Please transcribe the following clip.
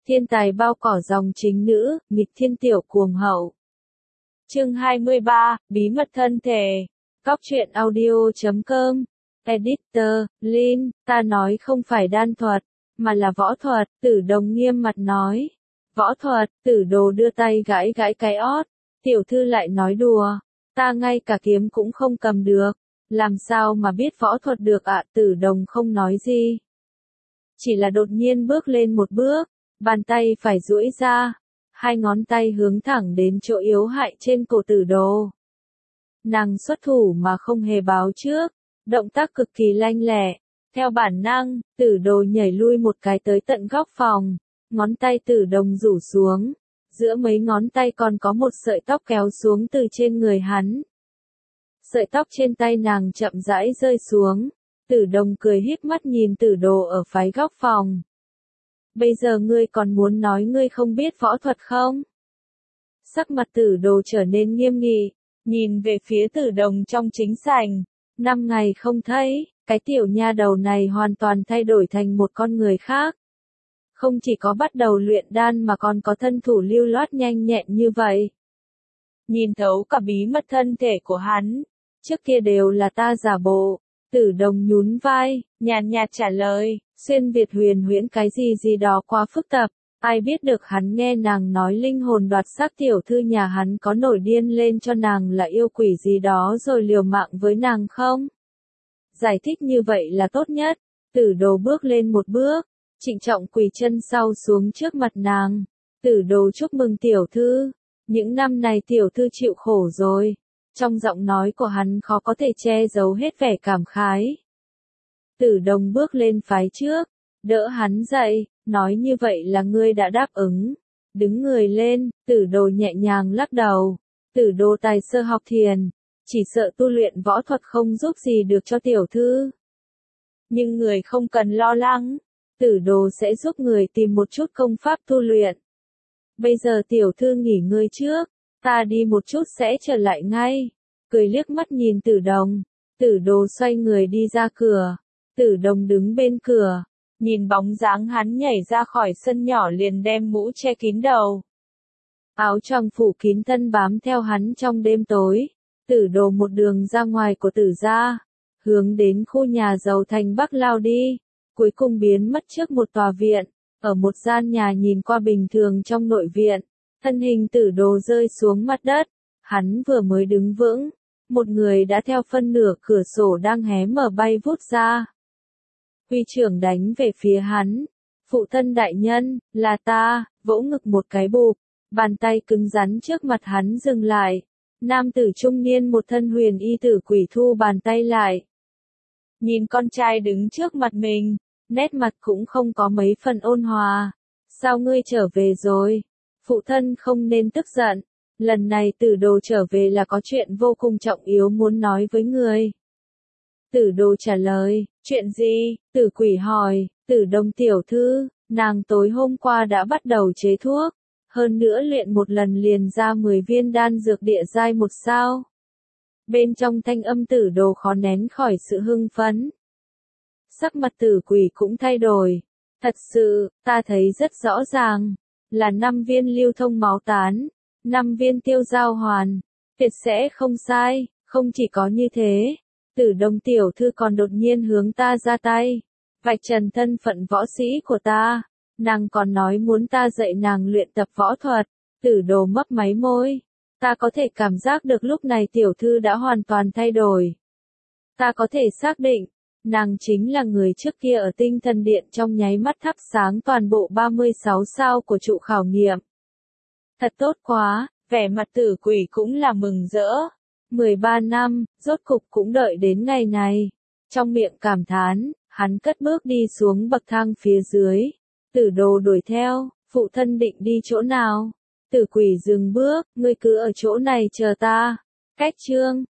Thiên tài bao cỏ dòng chính nữ, nghịch thiên tiểu cuồng hậu. Chương 23, bí mật thân thể. Góc truyện audio.com. Editor, Lin, ta nói không phải đan thuật, mà là võ thuật, Tử Đồng nghiêm mặt nói. Võ thuật, Tử Đồ đưa tay gãi gãi cái ót. Tiểu thư lại nói đùa, ta ngay cả kiếm cũng không cầm được, làm sao mà biết võ thuật được ạ? Tử Đồng không nói gì. Chỉ là đột nhiên bước lên một bước, bàn tay phải duỗi ra, hai ngón tay hướng thẳng đến chỗ yếu hại trên cổ Tử Đồ. Nàng xuất thủ mà không hề báo trước, động tác cực kỳ lanh lẹ, theo bản năng, Tử Đồ nhảy lui một cái tới tận góc phòng, ngón tay Tử Đồng rủ xuống, giữa mấy ngón tay còn có một sợi tóc kéo xuống từ trên người hắn. Sợi tóc trên tay nàng chậm rãi rơi xuống, Tử Đồng cười híp mắt nhìn Tử Đồ ở phái góc phòng. Bây giờ ngươi còn muốn nói ngươi không biết võ thuật không? Sắc mặt Tử Đồ trở nên nghiêm nghị, nhìn về phía Tử Đồng trong chính sảnh. 5 ngày không thấy, cái tiểu nha đầu này hoàn toàn thay đổi thành một con người khác. Không chỉ có bắt đầu luyện đan mà còn có thân thủ lưu loát nhanh nhẹn như vậy. Nhìn thấu cả bí mật thân thể của hắn, trước kia đều là ta giả bộ. Tử Đồng nhún vai, nhàn nhạt trả lời, xuyên Việt huyền huyễn cái gì đó quá phức tạp, ai biết được hắn nghe nàng nói linh hồn đoạt xác tiểu thư nhà hắn có nổi điên lên cho nàng là yêu quỷ gì đó rồi liều mạng với nàng không? Giải thích như vậy là tốt nhất. Tử Đồ bước lên một bước, trịnh trọng quỳ chân sau xuống trước mặt nàng. Tử Đồ chúc mừng tiểu thư, những năm này tiểu thư chịu khổ rồi. Trong giọng nói của hắn khó có thể che giấu hết vẻ cảm khái. Tử Đồng bước lên phái trước, đỡ hắn dậy, nói như vậy là ngươi đã đáp ứng. Đứng người lên, Tử Đồ nhẹ nhàng lắc đầu. Tử Đồ tài sơ học thiền, chỉ sợ tu luyện võ thuật không giúp gì được cho tiểu thư. Nhưng người không cần lo lắng, Tử Đồ sẽ giúp người tìm một chút công pháp tu luyện. Bây giờ tiểu thư nghỉ ngơi trước, ta đi một chút sẽ trở lại ngay. Cười liếc mắt nhìn Tử Đồng, Tử Đồ xoay người đi ra cửa. Tử Đồng đứng bên cửa, nhìn bóng dáng hắn nhảy ra khỏi sân nhỏ liền đem mũ che kín đầu. Áo choàng phủ kín thân bám theo hắn trong đêm tối. Tử Đồ một đường ra ngoài của Tử gia, hướng đến khu nhà giàu thành Bắc lao đi, cuối cùng biến mất trước một tòa viện, ở một gian nhà nhìn qua bình thường trong nội viện, thân hình Tử Đồ rơi xuống mặt đất, hắn vừa mới đứng vững, một người đã theo phân nửa cửa sổ đang hé mở bay vút ra. Huy trưởng đánh về phía hắn, phụ thân đại nhân, là ta, vỗ ngực một cái bụp, bàn tay cứng rắn trước mặt hắn dừng lại. Nam tử trung niên một thân huyền y tử quỷ thu bàn tay lại. Nhìn con trai đứng trước mặt mình, nét mặt cũng không có mấy phần ôn hòa. Sao ngươi trở về rồi? Phụ thân không nên tức giận. Lần này Tử Đồ trở về là có chuyện vô cùng trọng yếu muốn nói với người. Tử Đồ trả lời, chuyện gì? Tử quỷ hỏi, Tử Đồng tiểu thư, nàng tối hôm qua đã bắt đầu chế thuốc. Hơn nữa luyện một lần liền ra 10 viên đan dược địa giai 1 sao. Bên trong thanh âm Tử Đồ khó nén khỏi sự hưng phấn. Sắc mặt Tử quỷ cũng thay đổi. Thật sự, ta thấy rất rõ ràng, là 5 viên lưu thông máu tán, 5 viên tiêu giao hoàn, tuyệt sẽ không sai, không chỉ có như thế. Tử Đồng tiểu thư còn đột nhiên hướng ta ra tay, vạch trần thân phận võ sĩ của ta. Nàng còn nói muốn ta dạy nàng luyện tập võ thuật. Tử Đồ mấp máy môi. Ta có thể cảm giác được lúc này tiểu thư đã hoàn toàn thay đổi. Ta có thể xác định, nàng chính là người trước kia ở Tinh Thần Điện trong nháy mắt thắp sáng toàn bộ 36 sao của trụ khảo nghiệm. Thật tốt quá, vẻ mặt Tử quỷ cũng là mừng rỡ. 13 năm, rốt cục cũng đợi đến ngày này. Trong miệng cảm thán, hắn cất bước đi xuống bậc thang phía dưới. Tử Đồ đuổi theo, phụ thân định đi chỗ nào? Tử quỷ dừng bước, ngươi cứ ở chỗ này chờ ta. Cách chương